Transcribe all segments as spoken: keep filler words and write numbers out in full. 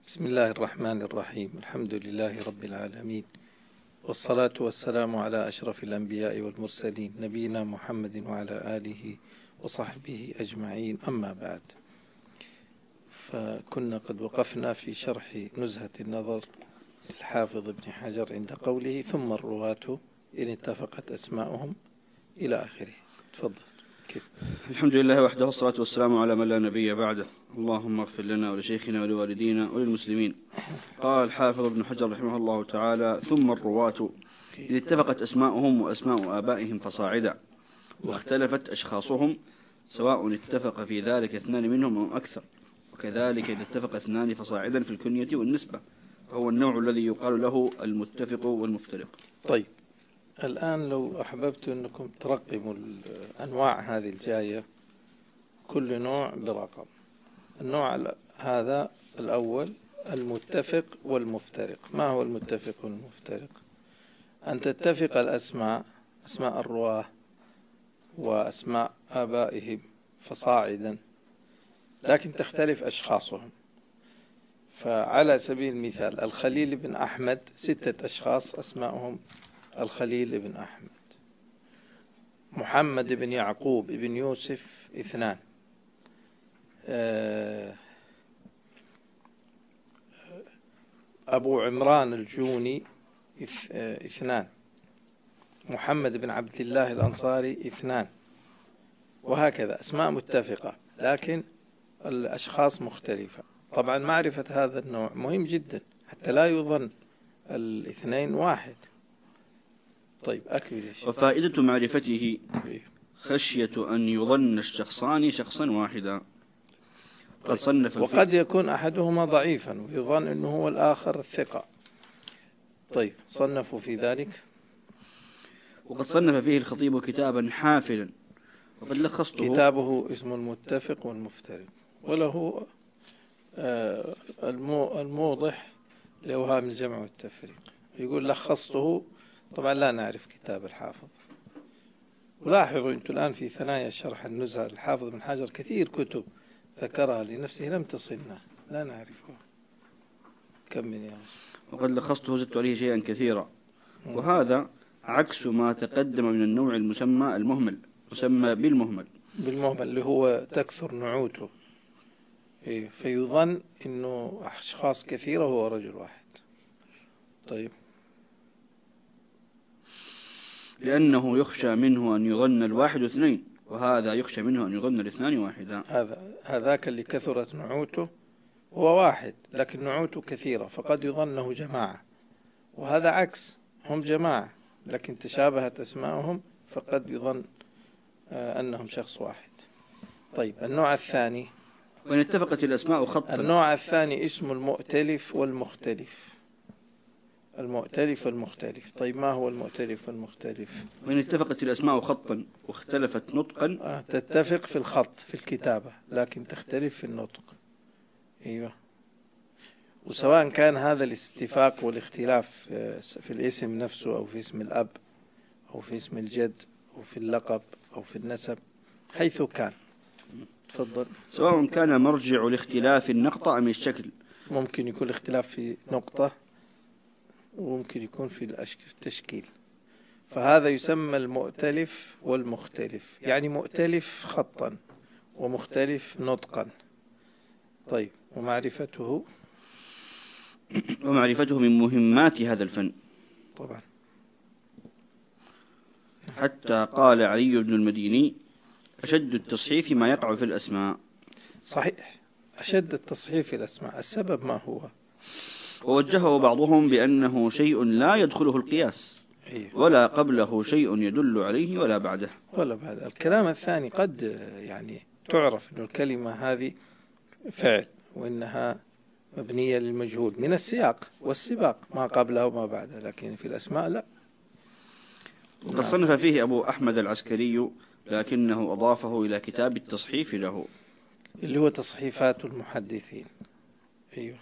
بسم الله الرحمن الرحيم. الحمد لله رب العالمين، والصلاة والسلام على أشرف الأنبياء والمرسلين نبينا محمد وعلى آله وصحبه أجمعين، أما بعد. فكنا قد وقفنا في شرح نزهة النظر الحافظ ابن حجر عند قوله ثم الرواة إن اتفقت أسماؤهم إلى آخره. تفضل. كيف؟ الحمد لله وحده، والصلاة والسلام على من لا نبي بعده. اللهم اغفر لنا ولشيخنا ولوالدينا وللمسلمين. قال الحافظ ابن حجر رحمه الله تعالى: ثم الرواة إذ اتفقت أسماؤهم وأسماء آبائهم فصاعدا، واختلفت أشخاصهم، سواء اتفق في ذلك اثنان منهم أو أكثر، وكذلك إذا اتفق اثنان فصاعدا في الكنية والنسبة، فهو النوع الذي يقال له المتفق والمفترق. طيب، الآن لو أحببت أنكم ترقموا الأنواع هذه الجاية، كل نوع برقم. النوع هذا الأول المتفق والمفترق. ما هو المتفق والمفترق؟ أن تتفق الأسماء، أسماء الرواة وأسماء آبائهم فصاعدا، لكن تختلف أشخاصهم. فعلى سبيل المثال الخليل بن أحمد ستة أشخاص أسماءهم الخليل بن أحمد. محمد بن يعقوب بن يوسف اثنان. أبو عمران الجوني اثنان. محمد بن عبد الله الأنصاري اثنان، وهكذا أسماء متفقة لكن الأشخاص مختلفة. طبعا معرفة هذا النوع مهم جدا حتى لا يظن الاثنين واحد. طيب، أكمل. وفائدة معرفته خشية أن يظن الشخصان شخصا واحدا. قد صنف وقد يكون أحدهما ضعيفا ويظن أنه هو الآخر الثقة. طيب، صنفوا في ذلك. وقد صنف فيه الخطيب كتابا حافلا، وقد لخصته. كتابه اسمه المتفق والمفترق، وله الموضح لأوهام الجمع والتفريق. يقول لخصته. طبعا لا نعرف كتاب الحافظ. ولاحظوا أنتم الآن في ثنايا شرح النزهة الحافظ بن حجر كثير كتب ذكرها لنفسه لم تصلنا، لا نعرفها. كمل يا وقد لخصته زدت عليه شيئا كثيرا، وهذا عكس ما تقدم من النوع المسمى المهمل، مسمى بالمهمل. بالمهمل اللي هو تكثر نعوته، فيظن أنه أشخاص كثيرة هو رجل واحد. طيب، لأنه يخشى منه أن يظن الواحد اثنين، وهذا يخشى منه أن يظن الاثنان واحدا. هذا هذاك اللي كثرت نعوته هو واحد لكن نعوته كثيرة، فقد يظنه جماعة. وهذا عكس، هم جماعة لكن تشابهت أسماءهم، فقد يظن أنهم شخص واحد. طيب، النوع الثاني. وإن اتفقت الأسماء خطا. النوع الثاني اسمه المؤتلف والمختلف. المؤتلف والمختلف. طيب، ما هو المؤتلف والمختلف؟ وإن اتفقت الأسماء خطا واختلفت نطقا. آه تتفق في الخط في الكتابة لكن تختلف في النطق. أيوة. وسواء كان هذا الاستفاق والاختلاف في الاسم نفسه أو في اسم الأب أو في اسم الجد أو في اللقب أو في النسب، حيث كان. تفضل. سواء كان مرجع الاختلاف النقطة أم الشكل. ممكن يكون الاختلاف في نقطة وممكن يكون في التشكيل. فهذا يسمى المؤتلف والمختلف، يعني مؤتلف خطا ومختلف نطقا. طيب، ومعرفته. ومعرفته من مهمات هذا الفن. طبعا. حتى قال علي بن المديني: أشد التصحيف ما يقع في الأسماء. صحيح، أشد التصحيف في الأسماء. السبب ما هو؟ ووجهه بعضهم بأنه شيء لا يدخله القياس، ولا قبله شيء يدل عليه ولا بعده. ولا بعد. الكلام الثاني قد يعني تعرف أن الكلمة هذه فعل وإنها مبنية للمجهول من السياق والسباق، ما قبله وما بعده، لكن في الأسماء لا. وقد صنف فيه أبو أحمد العسكري، لكنه أضافه إلى كتاب التصحيف له، اللي هو تصحيفات المحدثين. أيوه.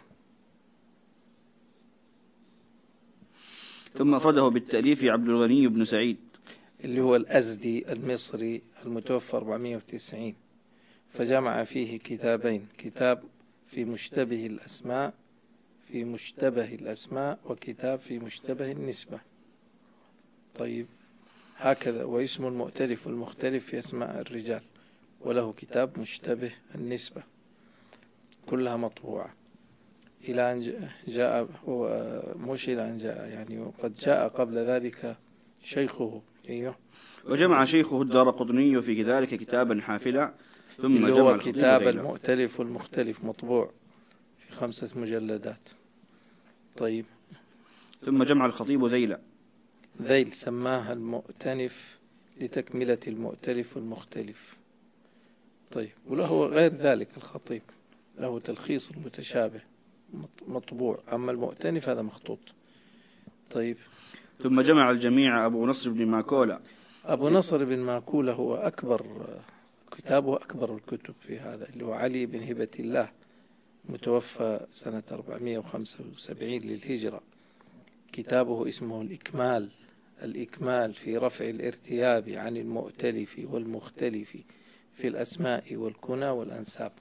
ثم أفرده بالتأليف عبد الغني بن سعيد، اللي هو الأزدي المصري المتوفى أربعمائة وتسعين، فجمع فيه كتابين: كتاب في مشتبه الأسماء في مشتبه الأسماء وكتاب في مشتبه النسبة. طيب هكذا. واسم المؤتلف والمختلف في أسماء الرجال، وله كتاب مشتبه النسبة، كلها مطبوعة إلى أن جاء، مش إلى أن جاء يعني، وقد جاء قبل ذلك شيخه. أيوه. وجمع شيخه الدارقطني في ذلك كتابا حافلا، ثم اللي جمع هو الخطيب كتاب ذيلا. المؤتلف والمختلف مطبوع في خمسة مجلدات. طيب. ثم جمع الخطيب ذيلا. ذيل سماها المؤتنف لتكملة المؤتلف والمختلف. طيب. وله غير ذلك الخطيب له تلخيص المتشابه مطبوع، أما المؤتنف هذا مخطوط. طيب. ثم جمع الجميع أبو نصر بن ماكولا. أبو نصر بن ماكولة هو أكبر كتابه، أكبر الكتب في هذا، اللي هو علي بن هبة الله، متوفى سنة أربعمائة وخمسة وسبعين للهجرة. كتابه اسمه الإكمال، الإكمال في رفع الارتياب عن المؤتلف والمختلف في الأسماء والكنى والأنساب.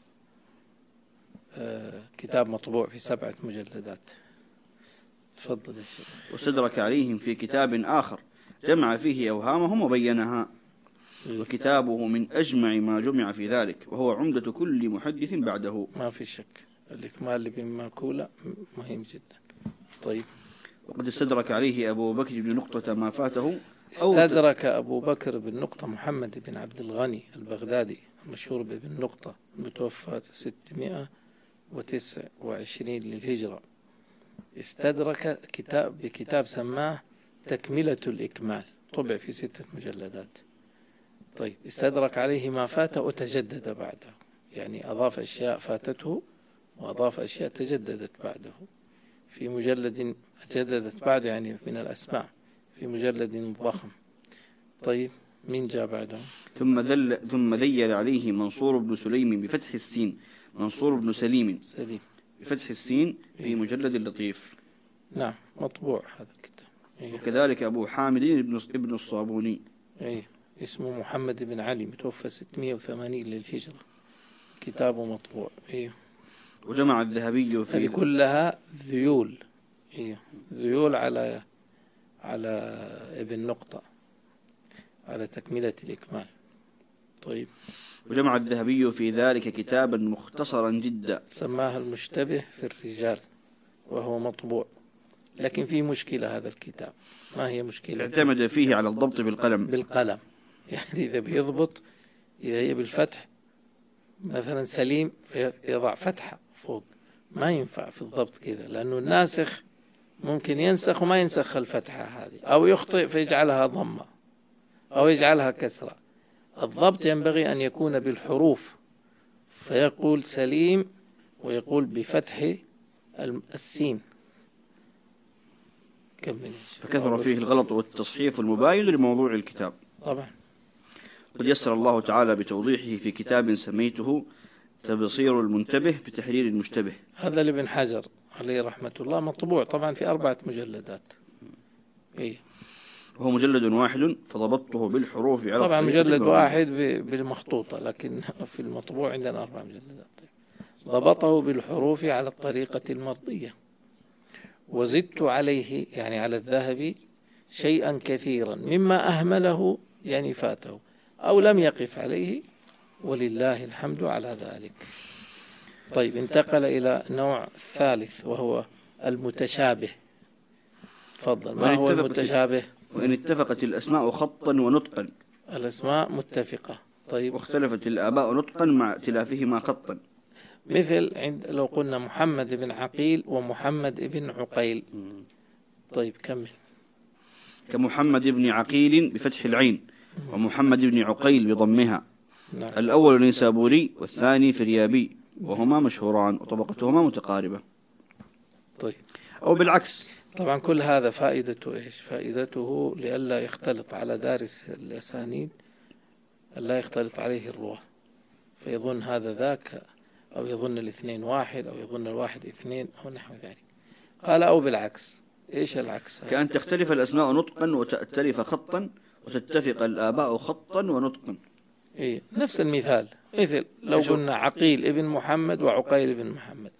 آه كتاب مطبوع في سبعة مجلدات. تفضل يا شيخ. واستدرك عليهم في كتاب آخر جمع فيه أوهامهم وبينها، وكتابه من أجمع ما جمع في ذلك، وهو عمدة كل محدث بعده. ما في شك الإكمال لابن ماكولة مهم جدا. طيب. وقد استدرك عليه أبو بكر بن نقطة ما فاته. استدرك أبو بكر بن نقطة محمد بن عبد الغني البغدادي المشهور بابن نقطة، المتوفى ستمائة وتسعة وعشرين للهجرة. استدرك كتاب بكتاب سماه تكملة الإكمال، طبع في ستة مجلدات. طيب. استدرك عليه ما فات وتجدد بعده، يعني أضاف أشياء فاتته وأضاف أشياء تجددت بعده في مجلد، تجددت بعده يعني من الأسماء في مجلد ضخم. طيب. مين جاء بعده؟ ثم ذل ثم ذيل عليه منصور بن سليم بفتح السين، منصور بن سليم سليم بفتح السين في مجلد اللطيف. نعم مطبوع هذا الكتاب. أيه. وكذلك أبو حامد ابن الصابوني. أيه. اسمه محمد بن علي، متوفى ستمائة وثمانين للهجرة، كتابه مطبوع. أيه. وجمع الذهبي في هذه كلها ذيول. أيه. ذيول على على ابن نقطة، على تكملة الإكمال. طيب. وجمع الذهبي في ذلك كتابا مختصرا جدا سماها المشتبه في الرجال، وهو مطبوع، لكن فيه مشكلة هذا الكتاب. ما هي مشكلة؟ اعتمد فيه على الضبط بالقلم. بالقلم، يعني إذا بيضبط، إذا هي بالفتح مثلا سليم فيضع فتحة فوق، ما ينفع في الضبط كذا، لأنه الناسخ ممكن ينسخ وما ينسخ الفتحة هذه، أو يخطئ فيجعلها ضمة أو يجعلها كسرة. الضبط ينبغي أن يكون بالحروف، فيقول سليم ويقول بفتح السين. كمل. فكثر فيه الغلط والتصحيف المباين لموضوع الكتاب. طبعا. قد يسر الله تعالى بتوضيحه في كتاب سميته تبصير المنتبه بتحرير المشتبه. هذا لابن حجر عليه رحمة الله، مطبوع طبعا في أربعة مجلدات. إيه. وهو مجلد واحد فضبطته بالحروف على طبعا مجلد واحد بالمخطوطة، لكن في المطبوع عندنا أربع مجلدات. ضبطه بالحروف على الطريقة المرضية، وزدت عليه يعني على الذهبي شيئا كثيرا مما أهمله يعني فاته أو لم يقف عليه، ولله الحمد على ذلك. طيب. انتقل إلى نوع ثالث وهو المتشابه. تفضل. ما هو المتشابه؟ وإن اتفقت الأسماء خطا ونطقا. الأسماء متفقة. طيب. واختلفت الآباء نطقا مع ائتلافهما خطا. مثل عند لو قلنا محمد بن عقيل ومحمد بن عقيل. طيب كمل. كمحمد بن عقيل بفتح العين، ومحمد بن عقيل بضمها. نعم. الأول نيسابوري والثاني فريابي، وهما مشهوران وطبقتهما متقاربة. طيب. أو بالعكس. طبعا كل هذا فائدته إيش؟ فائدته لئلا يختلط على دارس الأسانيد، ألا يختلط عليه الرواه فيظن هذا ذاك، أو يظن الاثنين واحد، أو يظن الواحد اثنين، أو نحو ذلك. قال أو بالعكس. إيش العكس؟ كأن تختلف الأسماء نطقا وتأتلف خطا، وتتفق الآباء خطا ونطقا. إيه. نفس المثال، مثل لو قلنا عقيل ابن محمد وعقيل ابن محمد،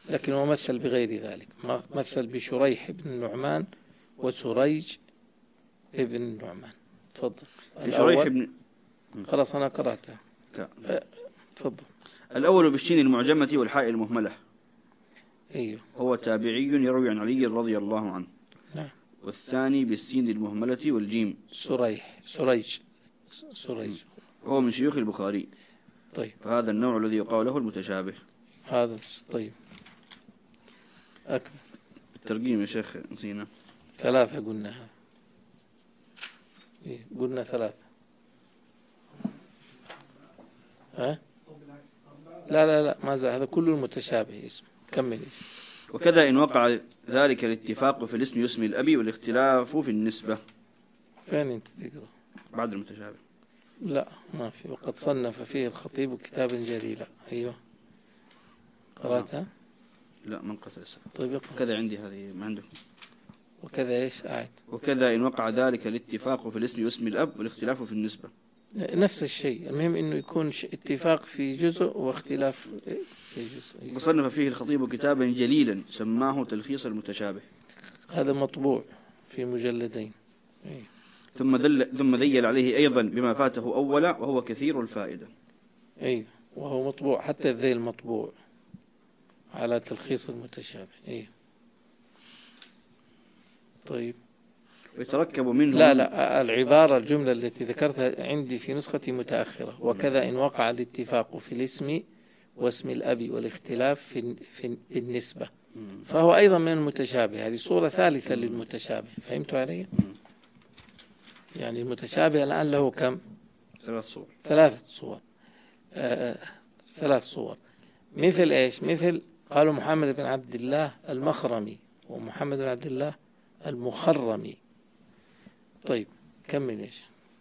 لكن هو مثل بغير ذلك، مثل بشريح بن النعمان وسريج ابن النعمان. تفضل. بشريح بن خلاص أنا قرأتها. ك... تفضل. الأول بالشين المعجمة والحاء المهملة. أيوه. هو تابعي يروي عن علي رضي الله عنه. نعم. والثاني بالسين المهملة والجيم. سريح سريج سريج. هو من شيوخ البخاري. طيب. فهذا النوع الذي يقال له المتشابه. هذا طيب. أكمل. الترجيم يا شيخ نسينا. ثلاثة قلنا. إيه قلنا ثلاثة. ها؟ لا لا لا ما زال، هذا كله المتشابه اسم. كمل اسم. وكذا إن وقع ذلك الاتفاق في الاسم يسمي الأبي والاختلاف في النسبة. فين أنت تقرأ؟ بعد المتشابه. لا ما في. وقد صنف فيه الخطيب كتابا جليلا. أيوه قرأتها؟ لا ما قرأت لسه. طيب اقرأ. كذا عندي هذه ما عنده. وكذا إيش أعد؟ وكذا إن وقع ذلك الاتفاق في الاسم يسمي الأب والاختلاف في النسبة. نفس الشيء، المهم إنه يكون اتفاق في جزء واختلاف في جزء. وصنف فيه الخطيب كتابا جليلا سماه تلخيص المتشابه. هذا مطبوع في مجلدين. أيه. ثم ذل ثم ذيل عليه أيضا بما فاته أولا وهو كثير الفائدة. أي وهو مطبوع، حتى الذيل مطبوع على تلخيص المتشابه. أي طيب. ويتركب منه. لا لا العبارة الجملة التي ذكرتها عندي في نسختي متأخرة. وكذا إن وقع الاتفاق في الاسم واسم الأب والاختلاف في في النسبة فهو أيضا من المتشابه. هذه صورة ثالثة للمتشابه. فهمتوا علي؟ يعني المتشابه الآن له كم؟ ثلاث صور. ثلاثة صور. آه ثلاث صور. مثل إيش؟ مثل قالوا محمد بن عبد الله المخرمي ومحمد بن عبد الله المخرمي. طيب كمل إيش؟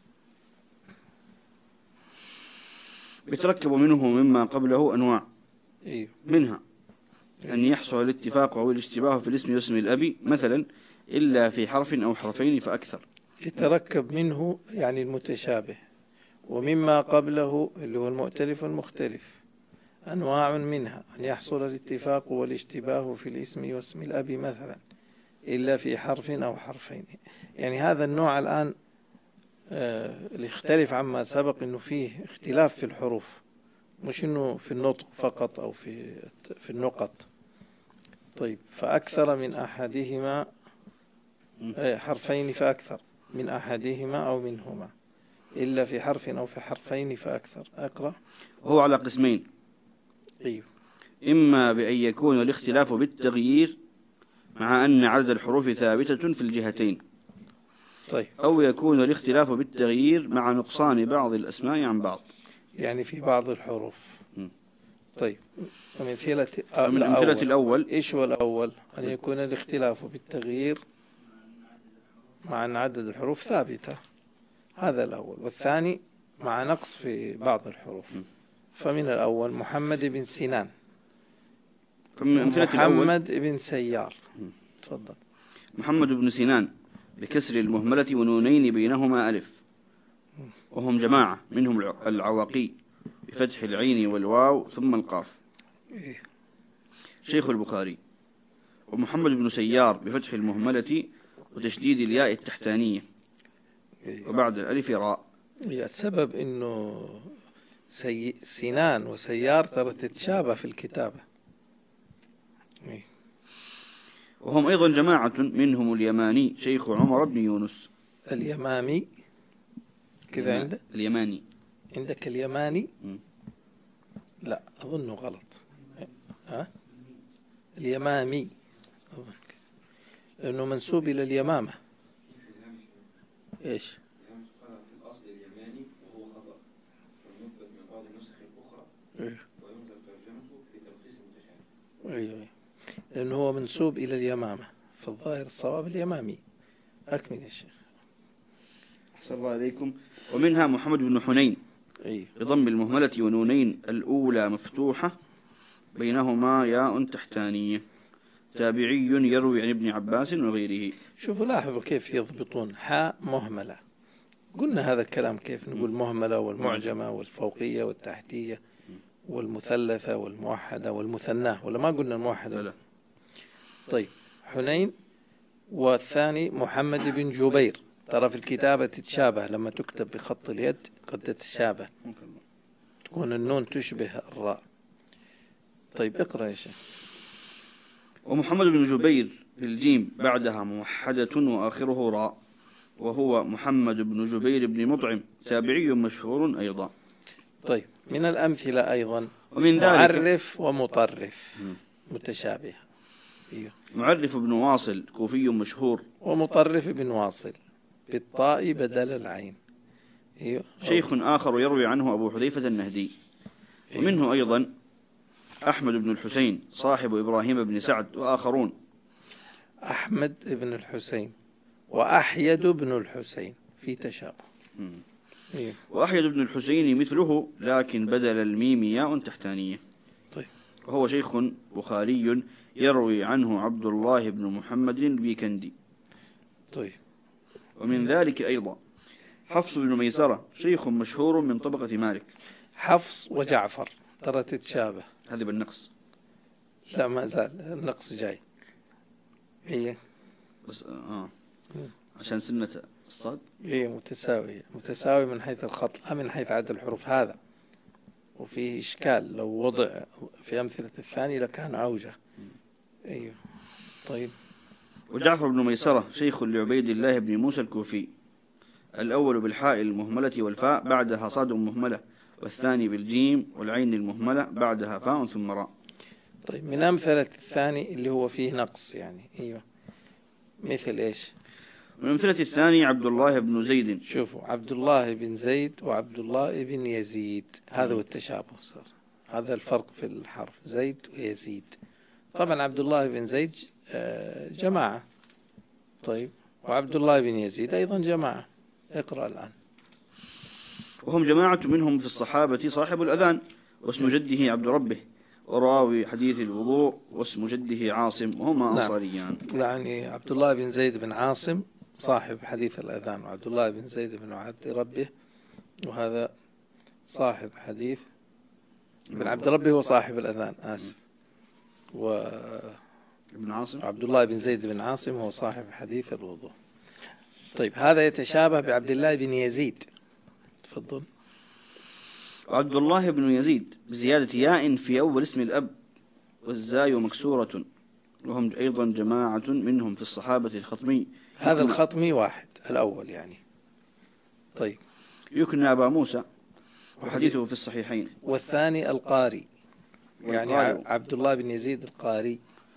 يتركب منه مما قبله أنواع. إيه. منها أن يحصل الاتفاق أو الاشتباه في الاسم واسم الأب مثلا إلا في حرف أو حرفين فأكثر. يتركب منه يعني المتشابه، ومما قبله اللي هو المؤتلف والمختلف أنواع منها أن يحصل الاتفاق والاشتباه في الاسم واسم الأب مثلا إلا في حرف أو حرفين. يعني هذا النوع الآن آه يختلف عما سبق، إنه فيه اختلاف في الحروف، مش إنه في النطق فقط أو في في النقط. طيب فأكثر من أحدهما آه حرفين فأكثر من أحدهما أو منهما إلا في حرف أو في حرفين فأكثر. أقرأ. وهو على قسمين. أيوه. إما بأن يكون الاختلاف بالتغيير مع أن عدد الحروف ثابتة في الجهتين. طيب. أو يكون الاختلاف بالتغيير مع نقصان بعض الأسماء عن بعض. يعني في بعض الحروف. م. طيب أمثلة من أمثلة الأول. إيش هو الأول؟ أن يكون الاختلاف بالتغيير مع أن عدد الحروف ثابتة، هذا الأول. والثاني مع نقص في بعض الحروف. م. فمن الأول محمد بن سنان. فمن أمثلة الأول محمد بن سيار. تفضل. محمد بن سنان بكسر المهملة ونونين بينهما ألف، وهم جماعة منهم العواقي بفتح العين والواو ثم القاف. شيخ البخاري. ومحمد بن سيار بفتح المهملة وتشديد الياء التحتانية وبعد الألف راء. السبب إنه سي... سنان وسيار ترى تتشابه في الكتابة. وهم أيضا جماعة منهم اليماني شيخ عمر بن يونس. اليمامي كذا عندك؟ اليماني عندك اليماني؟ م. لا أظنه غلط. ها؟ اليمامي أظن لأنه منسوب إلى اليمامة. إيش؟ في الأصل اليماني وهو خطأ ويثبت من بعض النسخ الأخرى. إيه. وينظر ترجمته في تلخيص المتشابه. أيوه لأنه هو منسوب إلى اليمامة، فالظاهر الصواب اليمامي. أكمل يا شيخ. أحسن الله عليكم. ومنها محمد بن حنين. أيوه. بضم المهملة ونونين الأولى مفتوحة بينهما ياء تحتانية، تابعي يروي عن ابن عباس وغيره. شوفوا لاحظوا كيف يضبطون حاء مهملة. قلنا هذا الكلام كيف نقول مهملة والمعجمة والفوقية والتحتية. والمثلثة والموحدة والمثناة، ولا ما قلنا الموحدة؟ لا. طيب حنين. والثاني محمد بن جبير. ترى في الكتابة تتشابه، لما تكتب بخط اليد قد تتشابه، تكون النون تشبه الراء. طيب اقرأ يا شيخ. ومحمد بن جبير بالجيم بعدها موحدة وآخره راء، وهو محمد بن جبير بن مطعم تابعي مشهور أيضا. طيب من الأمثلة أيضا ومن ذلك معرف ومطرف متشابه. أيوه. معرف بن واصل كوفي مشهور. ومطرف بن واصل بالطاء بدل العين. أيوه. شيخ آخر يروي عنه أبو حذيفة النهدي. أيوه. ومنه أيضا أحمد بن الحسين صاحب إبراهيم بن سعد وآخرون. أحمد بن الحسين وأحيد بن الحسين في تشابه. أيوه. وأحيد بن الحسين مثله، لكن بدل الميم ياء تحتانية. طيب. وهو شيخ بخاري يروي عنه عبد الله بن محمد البيكندي. طيب. ومن ذلك أيضا حفص بن ميسرة شيخ مشهور من طبقة مالك. حفص وجعفر ترى تتشابه. هذا بالنقص. لا ما زال النقص جاي. هي بس آه عشان سنة الصاد. هي متساوية، متساوي من حيث الخط لا من حيث عدد الحروف هذا. وفيه إشكال لو وضع في أمثلة الثاني لكان أوجه. أيوه. طيب. وجعفر بن ميسرة شيخ لعبيد الله بن موسى الكوفي، الأول بالحاء المهملة والفاء بعدها صاد مهملة، والثاني بالجيم والعين المهملة بعدها فاء ثم راء. طيب من أمثلة الثاني اللي هو فيه نقص يعني. أيوه. مثل إيش؟ من أمثلة الثاني عبد الله بن زيد. شوفوا عبد الله بن زيد وعبد الله بن يزيد، هذا هو التشابه صار، هذا الفرق في الحرف زيد ويزيد. طبعا عبد الله بن زيد جماعة. طيب وعبد الله بن يزيد أيضا جماعة. اقرأ الآن. وهم جماعة منهم في الصحابة صاحب الأذان واسم جده عبد ربه، وراوي حديث الوضوء واسم جده عاصم، وهما أنصاريان. يعني عبد الله بن زيد بن عاصم صاحب حديث الأذان، وعبد الله بن زيد بن عبد ربه وهذا صاحب حديث بن عبد ربه هو صاحب الأذان آسف، و ابن عاصم عبد الله بن زيد بن عاصم هو صاحب حديث الوضوء. طيب هذا يتشابه بعبد الله بن يزيد. تفضل. وعبد الله بن يزيد بزيادة ياء في أول اسم الأب والزاي مكسورة، وهم أيضا جماعة منهم في الصحابة الخطمي. هذا الخطمي واحد الأول يعني. طيب. يكنى أبا موسى وحديثه في الصحيحين. والثاني القاري يعني عبد الله بن يزيد القاري،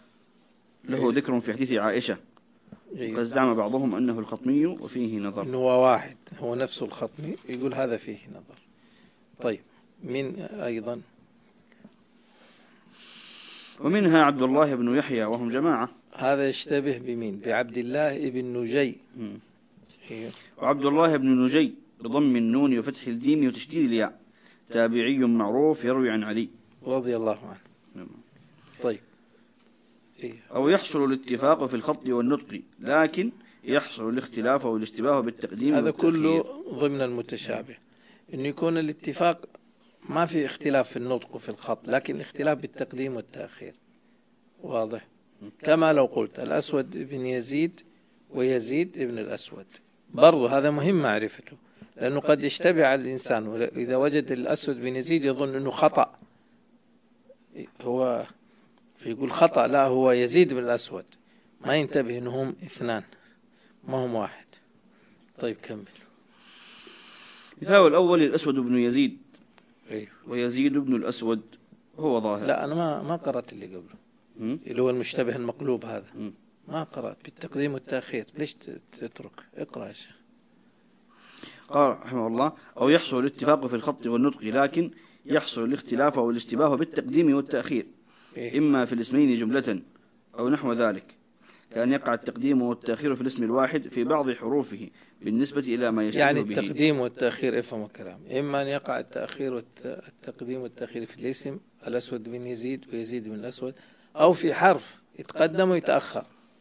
له ذكر في حديث عائشة، قد زعم بعضهم أنه الخطمي وفيه نظر. إنه هو واحد هو نفسه الخطمي، يقول هذا فيه نظر. طيب من أيضا ومنها عبد الله بن يحيى وهم جماعة. هذا يشتبه بمين؟ بعبد الله بن نجي. وعبد الله بن نجي بضم النون وفتح الجيم وتشديد الياء، تابعي معروف يروي عن علي رضي الله عنه. طيب. أو يحصل الاتفاق في الخط والنطق، لكن يحصل الاختلاف والاشتباه بالتقديم هذا والتأخير. كله ضمن المتشابه، إنه يكون الاتفاق ما في اختلاف في النطق وفي الخط، لكن الاختلاف بالتقديم والتأخير. واضح؟ كما لو قلت الأسود بن يزيد ويزيد ابن الأسود، برضو هذا مهم معرفته، لأنه قد يشتبه على الإنسان، إذا وجد الأسود بن يزيد يظن أنه خطأ، هو فيقول خطأ، لا هو يزيد بن الأسود، ما ينتبه أنهم اثنان ما هم واحد. طيب كمل. مثال الأول الأسود بن يزيد. أيوه. ويزيد بن الأسود هو ظاهر. لا أنا ما ما قرأت اللي قبله م? اللي هو المشتبه المقلوب هذا م? ما قرأت بالتقديم والتأخير. ليش تترك؟ اقرأ يا شيخ. قال رحمه الله: أو يحصل الاتفاق في الخط والنطق، لكن يحصل الاختلاف أو الاشتباه بالتقديم والتأخير. إيه؟ إما في الاسمين جملة أو نحو ذلك، كأن يقع التقديم والتأخير في الاسم الواحد في بعض حروفه بالنسبة إلى ما يشتبه يعني به. يعني التقديم والتأخير افهم كلام، إما أن يقع التأخير والتقديم والتأخير في الاسم الأسود بن يزيد ويزيد بن الأسود، أو في حرف يتقدم ويتأخر،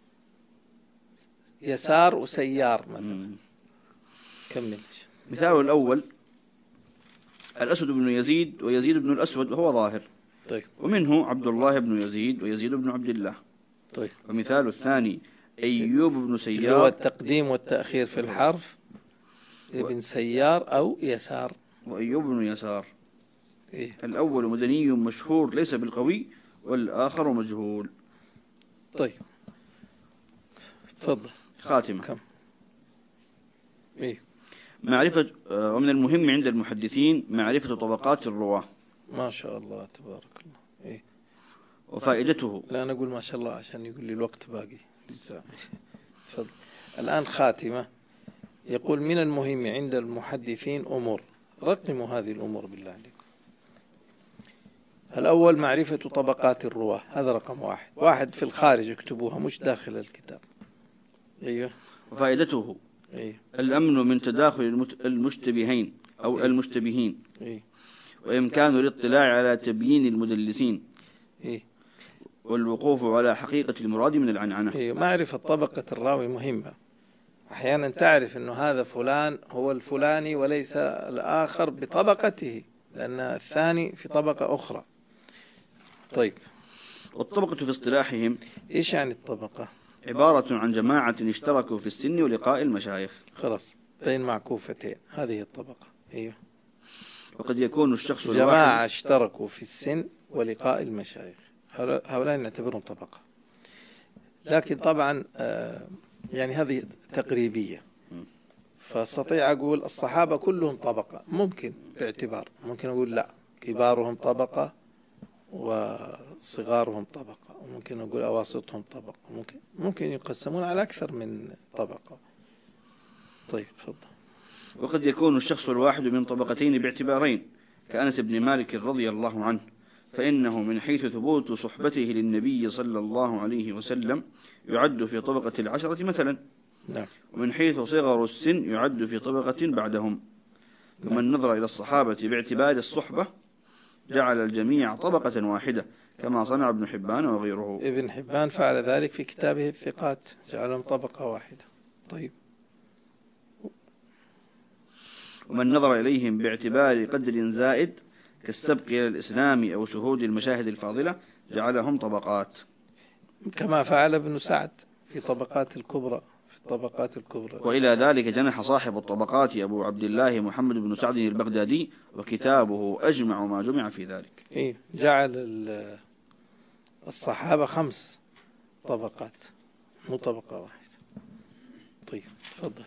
يسار وسيار مثلا. كمل. مثال الأول الأسود بن يزيد ويزيد بن الأسود وهو ظاهر. طيب. ومنه عبد الله بن يزيد ويزيد بن عبد الله. طيب. ومثال الثاني أيوب بن اللي هو سيار التقديم والتأخير في الحرف، ابن سيار أو يسار. وأيوب بن يسار. إيه؟ الأول مدني مشهور ليس بالقوي، والآخر مجهول. طيب تفضل. خاتمة. كم؟ إيه؟ معرفة ومن المهم عند المحدثين معرفة طبقات الرواة. ما شاء الله تبارك الله. إيه؟ وفائدته. لا أنا أقول ما شاء الله عشان يقول لي الوقت باقي لسه. تفضل. الآن خاتمة. يقول من المهم عند المحدثين أمور، رقموا هذه الأمور بالله عليكم. الأول معرفة طبقات الرواة، هذا رقم واحد. واحد في الخارج اكتبوها مش داخل الكتاب. أيوه. وفائدته. أيوه. الأمن من تداخل المشتبهين أو إيه؟ المشتبهين. إيه؟ وإمكان الاطلاع على تبيين المدلسين. إيه؟ والوقوف على حقيقة المراد من العنعنة. إيه؟ معرفة طبقة الراوي مهمة. أحيانا تعرف أنه هذا فلان هو الفلاني وليس الآخر بطبقته، لأن الثاني في طبقة أخرى. طيب. والطبقة في اصطلاحهم إيش يعني الطبقة؟ عبارة عن جماعة اشتركوا في السن ولقاء المشايخ. خلاص بين معكوفتين، هذه الطبقة. أيوه. وقد يكون الشخص جماعة الواحد اشتركوا في السن ولقاء المشايخ، هؤلاء نعتبرهم طبقة. لكن طبعا آه يعني هذه تقريبية، فاستطيع أقول الصحابة كلهم طبقة، ممكن باعتبار، ممكن أقول لا كبارهم طبقة وصغارهم طبقة، وممكن أقول أواسطهم طبقة، ممكن ممكن يقسمون على أكثر من طبقة. طيب تفضل. وقد يكون الشخص الواحد من طبقتين باعتبارين، كأنس بن مالك رضي الله عنه، فإنه من حيث ثبوت صحبته للنبي صلى الله عليه وسلم يعد في طبقة العشرة مثلا. نعم. ومن حيث صغر السن يعد في طبقة بعدهم. ومن نظر إلى الصحابة باعتبار الصحبة جعل الجميع طبقة واحدة، كما صنع ابن حبان وغيره. ابن حبان فعل ذلك في كتابه الثقات، جعلهم طبقة واحدة. طيب. ومن نظر إليهم باعتبار قدر زائد كالسبق إلى الإسلام أو شهود المشاهد الفاضلة جعلهم طبقات، كما فعل ابن سعد في طبقات الكبرى، في الطبقات الكبرى. وإلى ذلك جنح صاحب الطبقات أبو عبد الله محمد بن سعد البغدادي، وكتابه أجمع ما جمع في ذلك. إيه؟ جعل الصحابة خمس طبقات مو طبقة واحدة. طيب تفضل.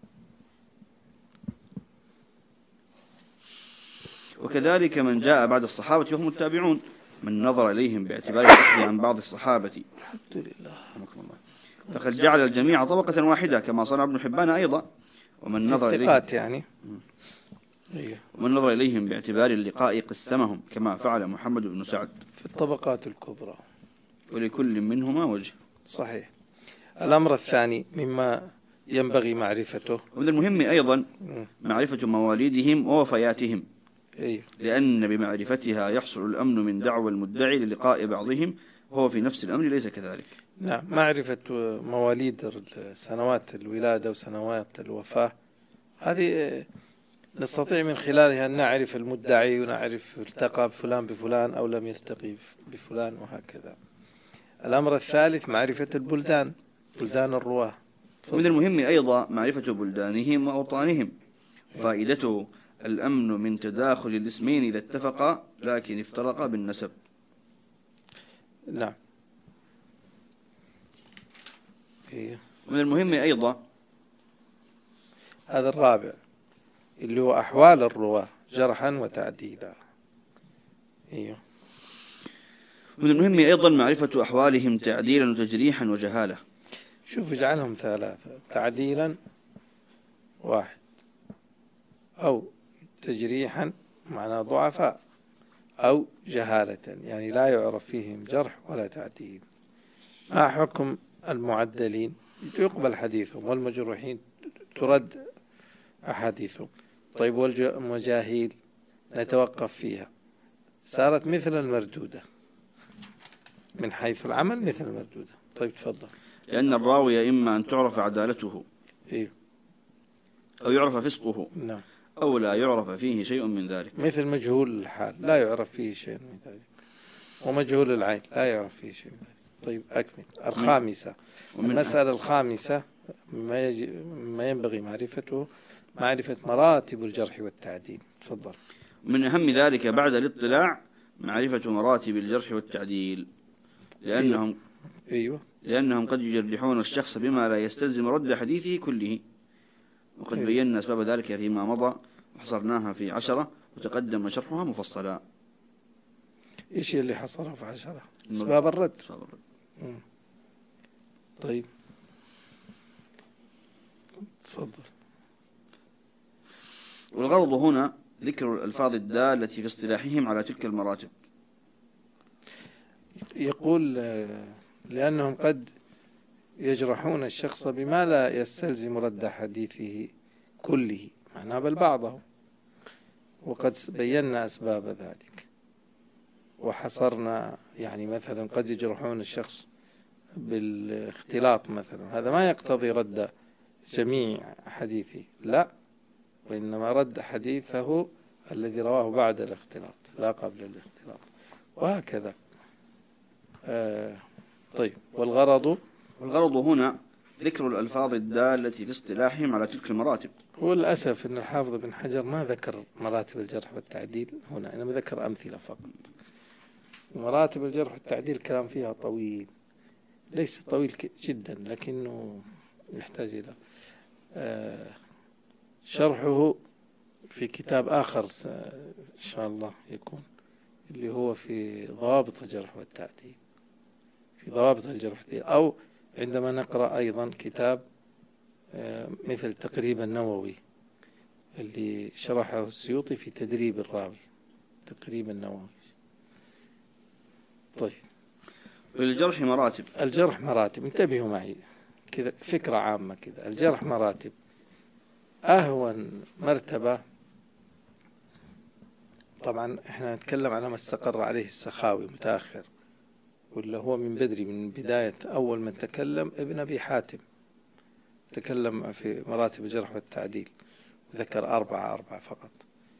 وكذلك من جاء بعد الصحابة وهم التابعون، من نظر إليهم باعتبار الأخذ عن بعض الصحابة الحمد لله فقد جعل الجميع طبقة واحدة، كما صنع ابن حبان أيضا. ومن نظر إليهم يعني أيوه. ومن نظر إليهم باعتبار اللقاء قسمهم، كما فعل محمد بن سعد في الطبقات الكبرى، ولكل منهما وجه. صحيح. الأمر الثاني مما ينبغي معرفته، ومن المهم أيضا معرفة مواليدهم ووفياتهم، أيوه. لأن بمعرفتها يحصل الأمن من دعوى المدعي للقاء بعضهم، وهو في نفس الأمر ليس كذلك. نعم. معرفة مواليد سنوات الولادة وسنوات الوفاة، هذه نستطيع من خلالها أن نعرف المدعي ونعرف التقى بفلان بفلان أو لم يلتقي بفلان وهكذا. الأمر الثالث معرفة البلدان، بلدان الرواة. ومن المهم أيضا معرفة بلدانهم وأوطانهم. فائدته الأمن من تداخل الاسمين إذا اتفقا لكن افترقا بالنسب. نعم. إيه. ومن المهم أيضا هذا الرابع اللي هو أحوال الرواة جرحا وتعديلا. إيه. ومن المهم أيضا معرفة أحوالهم تعديلا وتجريحا وجهالة. شوف اجعلهم ثلاثة: تعديلا واحد، أو تجريحا معناه ضعفاء، أو جهالة يعني لا يعرف فيهم جرح ولا تعديل. ما حكم المعدلين؟ يقبل حديثهم، والمجروحين ترد أحاديثهم. طيب والمجاهيل نتوقف فيها، صارت مثل المردودة من حيث العمل، مثل المردودة. طيب تفضل. لأن الراوي إما أن تعرف عدالته إيه؟ أو يعرف فسقه نعم. أو لا يعرف فيه شيء من ذلك. مثل مجهول الحال لا يعرف فيه شيء من ذلك، ومجهول العين لا يعرف فيه شيء من ذلك. طيب أكمل. الخامسة، المسألة الخامسة ما, يجي ما ينبغي معرفته معرفة مراتب الجرح والتعديل. تفضل. من أهم ذلك بعد الاطلاع معرفة مراتب الجرح والتعديل، لأنهم أيوة لأنهم قد يجرحون الشخص بما لا يستلزم رد حديثه كله، وقد أيوة. بينا أسباب ذلك فيما مضى وحصرناها في عشرة وتقدم شرحها مفصلا. إيش اللي حصره في عشرة؟ أسباب الرد. أسباب الرد. مم. طيب تفضل. والغرض هنا ذكر الألفاظ الدالة في اصطلاحهم على تلك المراتب. يقول لأنهم قد يجرحون الشخص بما لا يستلزم رد حديثه كله، معناه بل بعضه، وقد بينا أسباب ذلك وحصرنا. يعني مثلا قد يجرحون الشخص بالاختلاط مثلا، هذا ما يقتضي رد جميع حديثه، لا، وإنما رد حديثه الذي رواه بعد الاختلاط لا قبل الاختلاط، وهكذا. آه طيب. والغرض والغرض هنا ذكر الألفاظ الدالة في اصطلاحهم على تلك المراتب. هو للأسف أن الحافظ بن حجر ما ذكر مراتب الجرح والتعديل هنا، إنما ذكر أمثلة فقط. مراتب الجرح والتعديل كلام فيها طويل، ليس طويل جدا لكنه يحتاج إلى آه شرحه في كتاب آخر إن شاء الله يكون، اللي هو في ضوابط الجرح والتعديل، في ضوابط الجرح والتعديل، أو عندما نقرأ أيضا كتاب مثل تقريب النووي اللي شرحه السيوطي في تدريب الراوي، تقريب النووي. طيب. الجرح مراتب. الجرح مراتب، انتبهوا معي كذا فكرة عامة كذا. الجرح مراتب. أهون مرتبة، طبعا احنا نتكلم على ما استقر عليه السخاوي متأخر، ولا هو من بدري، من بداية أول من تكلم ابن أبي حاتم تكلم في مراتب الجرح والتعديل وذكر أربعة أربعة فقط،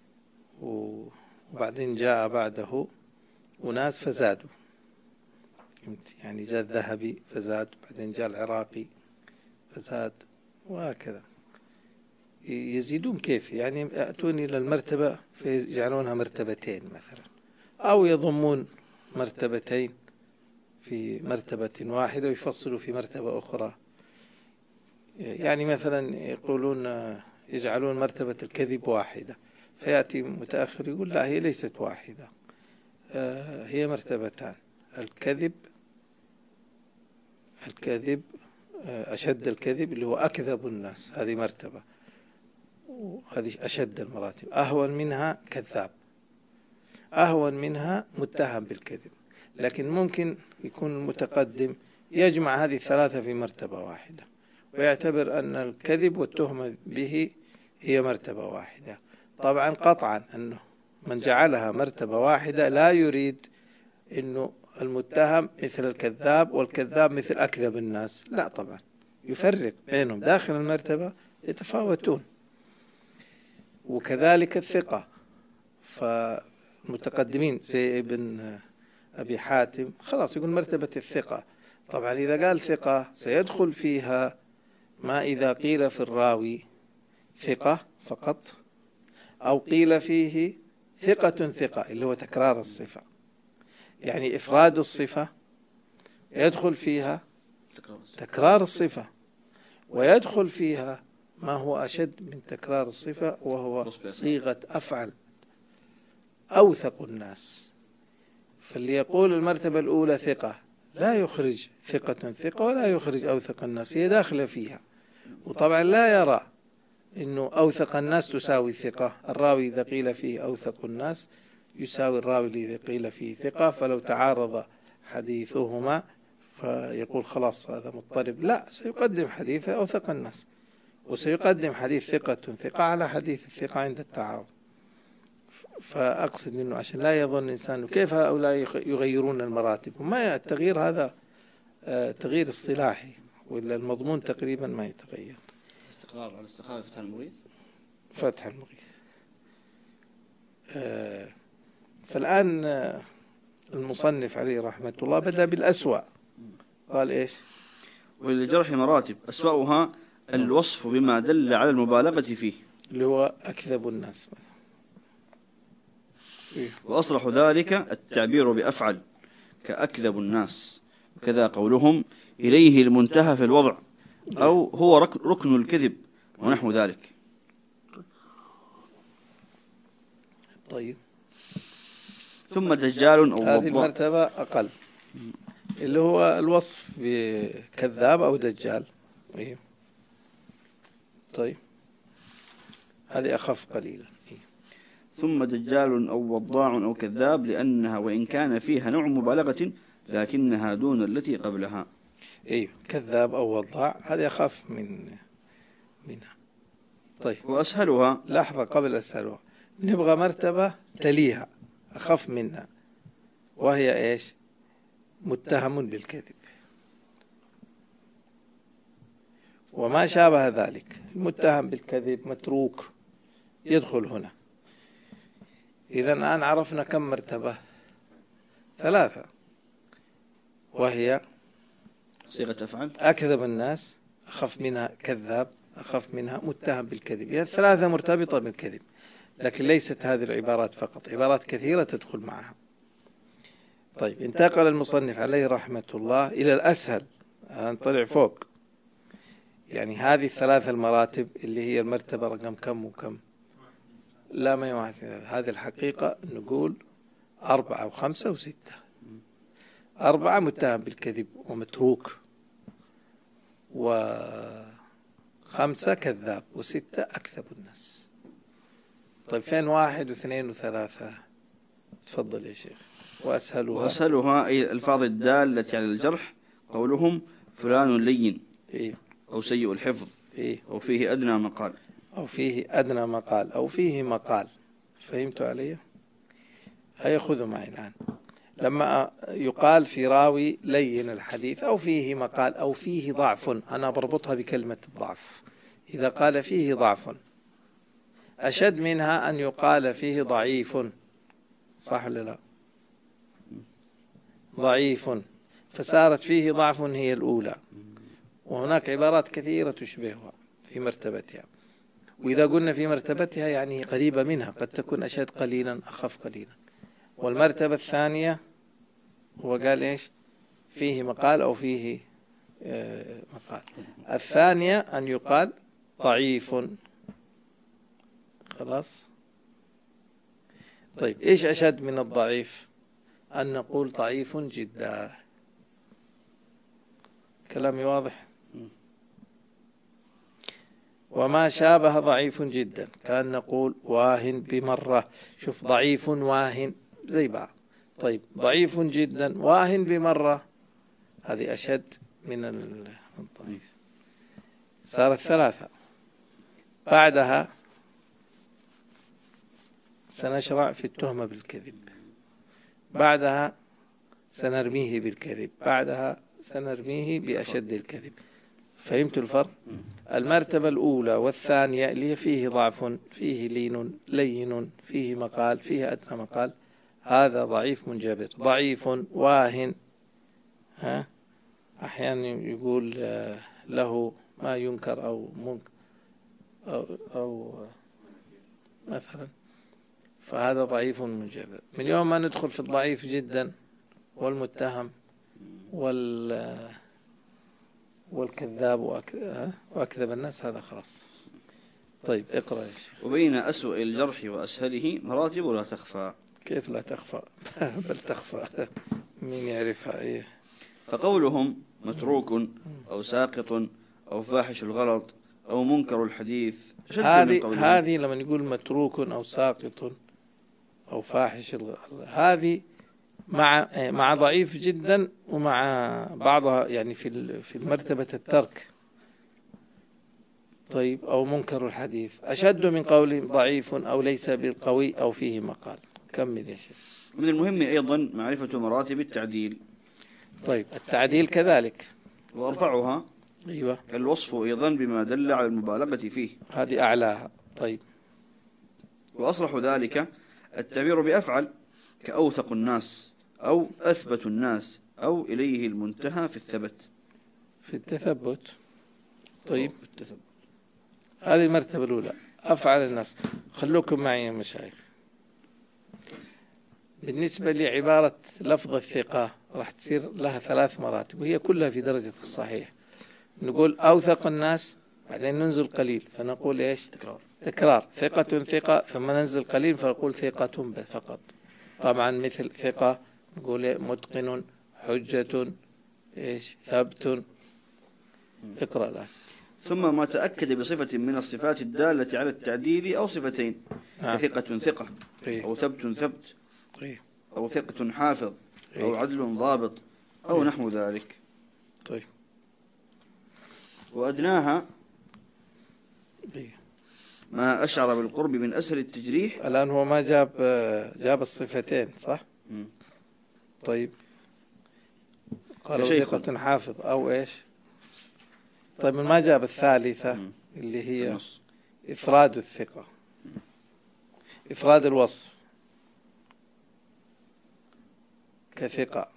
وبعدين جاء بعده وناس فزادوا، يعني جاء الذهبي فزاد، بعدين جاء العراقي فزاد، وهكذا يزيدون. كيف يعني؟ يأتون إلى المرتبة فيجعلونها مرتبتين مثلا، أو يضمون مرتبتين في مرتبة واحدة ويفصلوا في مرتبة أخرى. يعني مثلا يقولون يجعلون مرتبة الكذب واحدة، فيأتي متأخر يقول لا هي ليست واحدة، هي مرتبتان. الكذب الكذب أشد الكذب اللي هو أكذب الناس، هذه مرتبة، وهذه أشد المراتب. أهون منها كذاب، أهون منها متهم بالكذب. لكن ممكن يكون المتقدم يجمع هذه الثلاثة في مرتبة واحدة، ويعتبر أن الكذب والتهمة به هي مرتبة واحدة. طبعا قطعا أنه من جعلها مرتبة واحدة لا يريد أنه المتهم مثل الكذاب والكذاب مثل أكذب الناس، لا، طبعا يفرق بينهم داخل المرتبة، يتفاوتون. وكذلك الثقة، فالمتقدمين زي ابن أبي حاتم خلاص يقول مرتبة الثقة. طبعا إذا قال ثقة سيدخل فيها ما إذا قيل في الراوي ثقة فقط، أو قيل فيه ثقة ثقة اللي هو تكرار الصفة، يعني إفراد الصفة يدخل فيها تكرار الصفة، ويدخل فيها ما هو أشد من تكرار الصفة وهو صيغة أفعل، أوثق الناس. فاللي يقول المرتبة الأولى ثقة لا يخرج ثقة ثقة ولا يخرج أوثق الناس، هي داخلة فيها. وطبعا لا يرى إنه أوثق الناس تساوي ثقة، الراوي إذا قيل فيه أوثق الناس يساوي الراوي إذا قيل فيه ثقة، فلو تعارض حديثهما فيقول خلاص هذا مضطرب، لا، سيقدم حديث أوثق الناس، وسيقدم حديث ثقة ثقة على حديث الثقة عند التعارض. فأقصد أنه عشان لا يظن الإنسان كيف هؤلاء يغيرون المراتب، وما التغيير هذا تغيير اصطلاحي، ولا المضمون تقريبا ما يتغير. استقرار على استقرار فتح المغيث. فتح المغيث آه، فالآن المصنف عليه رحمة الله بدأ بالأسوأ، قال إيش؟ وللجرح مراتب أسوأها الوصف بما دل على المبالغة فيه، اللي هو أكذب الناس مثلا. إيه؟ وأصلح ذلك التعبير بأفعل كأكذب الناس، وكذا قولهم إليه المنتهى في الوضع، أو هو رك- ركن الكذب ونحو ذلك. طيب، ثم دجال أو هذه وضاع. المرتبة أقل، اللي هو الوصف بكذاب أو دجال. إيه؟ طيب، هذه أخف قليلا. إيه؟ ثم دجال أو وضاع أو كذاب، لأنها وإن كان فيها نوع مبالغة لكنها دون التي قبلها. إيه؟ كذاب أو وضاع هذه أخف من منها. طيب، وأسهلها لحظة قبل أسألها، نبغى مرتبة تليها أخف منها، وهي إيش؟ متهم بالكذب وما شابه ذلك. المتهم بالكذب متروك يدخل هنا. إذا الآن عرفنا كم مرتبة؟ ثلاثة، وهي صيغة أفعل أكذب الناس، أخف منها كذاب، أخف منها متهم بالكذب. هي الثلاثة مرتبطة بالكذب، لكن ليست هذه العبارات فقط، عبارات كثيرة تدخل معها. طيب، انتقل المصنف عليه رحمة الله إلى الأسهل، طلع فوق. يعني هذه الثلاث المراتب اللي هي المرتبة رقم كم وكم؟ لا، ما يماثل هذه الحقيقة. نقول أربعة وخمسة وستة. أربعة متهم بالكذب ومتروك، وخمسة كذاب، وستة أكذب الناس. طيب، فين واحد واثنين وثلاثة؟ تفضل يا شيخ. وأسهلها وأسهلها أي الألفاظ الدالة على الجرح، قولهم فلان لين إيه؟ أو سيء الحفظ إيه؟ أو فيه أدنى مقال. أو فيه أدنى مقال أو فيه مقال. فهمتوا علي؟ هيا خذوا معي الآن. لما يقال في راوي لين الحديث أو فيه مقال أو فيه ضعف، أنا بربطها بكلمة الضعف. إذا قال فيه ضعف أشد منها أن يقال فيه ضعيف، صح ولا لا؟ ضعيف، فصارت فيه ضعف هي الأولى، وهناك عبارات كثيرة تشبهها في مرتبتها. وإذا قلنا في مرتبتها يعني قريبة منها، قد تكون أشد قليلا أخف قليلا. والمرتبة الثانية هو قال إيش؟ فيه مقال أو فيه آه مقال. الثانية أن يقال ضعيف. خلاص. طيب، إيش أشد من الضعيف؟ أن نقول ضعيف جدا. كلامي واضح؟ وما شابه ضعيف جدا كان نقول واهن بمرة. شوف، ضعيف واهن زي بعض. طيب، ضعيف جدا واهن بمرة، هذه أشد من الضعيف. صارت ثلاثة. بعدها سنشرع في التهمة بالكذب، بعدها سنرميه بالكذب، بعدها سنرميه بأشد الكذب. فهمت الفرق؟ المرتبة الأولى والثانية اللي هي فيه ضعف، فيه لين لين، فيه مقال، فيه أدنى مقال، هذا ضعيف منجبر. ضعيف واهن، ها، أحيانا يقول له ما ينكر أو منكر أو, أو مثلا، فهذا ضعيف منجبر. من يوم ما ندخل في الضعيف جدا والمتهم وال والكذاب وأكذب الناس، هذا خلاص. طيب، اقرأ يا شيخ. وبين أسوأ الجرح وأسهله مراتب لا تخفى. كيف لا تخفى؟ بل تخفى، مين يعرفها؟ إيه؟ فقولهم متروك أو ساقط أو فاحش الغلط أو منكر الحديث شد من هذه هذه لما يقول متروك أو ساقط أو فاحش الغلط، هذه مع مع ضعيف جدا، ومع بعضها يعني في في مرتبة الترك. طيب، أو منكر الحديث أشد من قول ضعيف أو ليس بالقوي أو فيه مقال. كمل يا شيخ. من المهم أيضا معرفة مراتب التعديل. طيب، التعديل كذلك، وأرفعها أيوة الوصف أيضا بما دل على المبالغة فيه، هذه أعلاها. طيب، وأصلح ذلك التعبير بأفعل كأوثق الناس أو أثبت الناس أو إليه المنتهى في الثبت. في التثبت. طيب في التثبت. هذه المرتبة الأولى أفعل الناس. خلوكم معي يا مشايخ. بالنسبة لعبارة لفظ الثقة راح تصير لها ثلاث مراتب وهي كلها في درجة الصحيح. نقول أوثق الناس، بعدين ننزل قليل فنقول إيش؟ تكرار. تكرار. ثقة ثقة، ثم ننزل قليل فنقول ثقة فقط. طبعا مثل ثقة نقول متقن، حجة، إيش؟ ثبت. اقرأ الآن. ثم ما تأكد بصفة من الصفات الدالة على التعديل أو صفتين آه. كثقة ثقة إيه. أو ثبت ثبت إيه. أو ثقة حافظ أو إيه. عدل ضابط أو إيه. نحو ذلك. طيب. وأدناها إيه. ما أشعر بالقرب من أسهل التجريح. الآن هو ما جاب جاب الصفتين صح؟ م. طيب قالوا شيخ. ثقة حافظ أو إيش؟ طيب من ما جاب الثالثة م. اللي هي النص. إفراد الثقة، إفراد الوصف كثقة.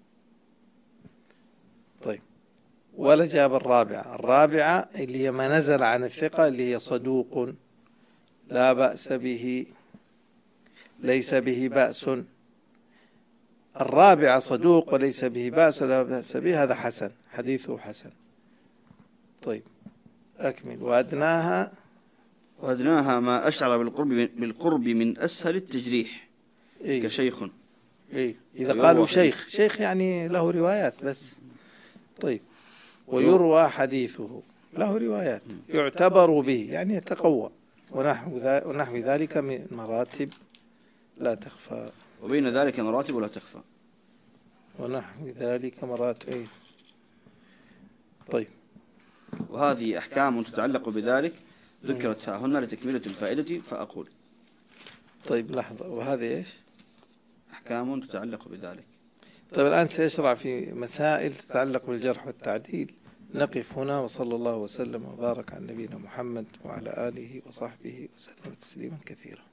طيب ولا جاب الرابعة. الرابعة اللي هي ما نزل عن الثقة اللي هي صدوق لا بأس به، ليس به بأس. الرابعة صدوق وليس به بأس ولا بأس به، هذا حسن، حديثه حسن. طيب أكمل. وأدناها وأدناها ما أشعر بالقرب من, بالقرب من أسهل التجريح. إيه؟ كشيخ. إيه؟ إذا ويروى قالوا حديث. شيخ، شيخ يعني له روايات بس. طيب ويروى حديثه، له روايات، يعتبر به يعني يتقوى، ونحو ذا- ونحو ذلك من مراتب لا تخفى. وبين ذلك مراتب لا تخفى. ونحو ذلك مراتب. إيه؟ طيب وهذه أحكام تتعلق بذلك ذكرت ها هنا لتكملة الفائدة فأقول. طيب لحظة، وهذه إيش؟ أحكام تتعلق بذلك. طيب الآن سيشرع في مسائل تتعلق بالجرح والتعديل. نقف هنا، وصلى الله وسلم وبارك على نبينا محمد وعلى آله وصحبه وسلم تسليما كثيرا.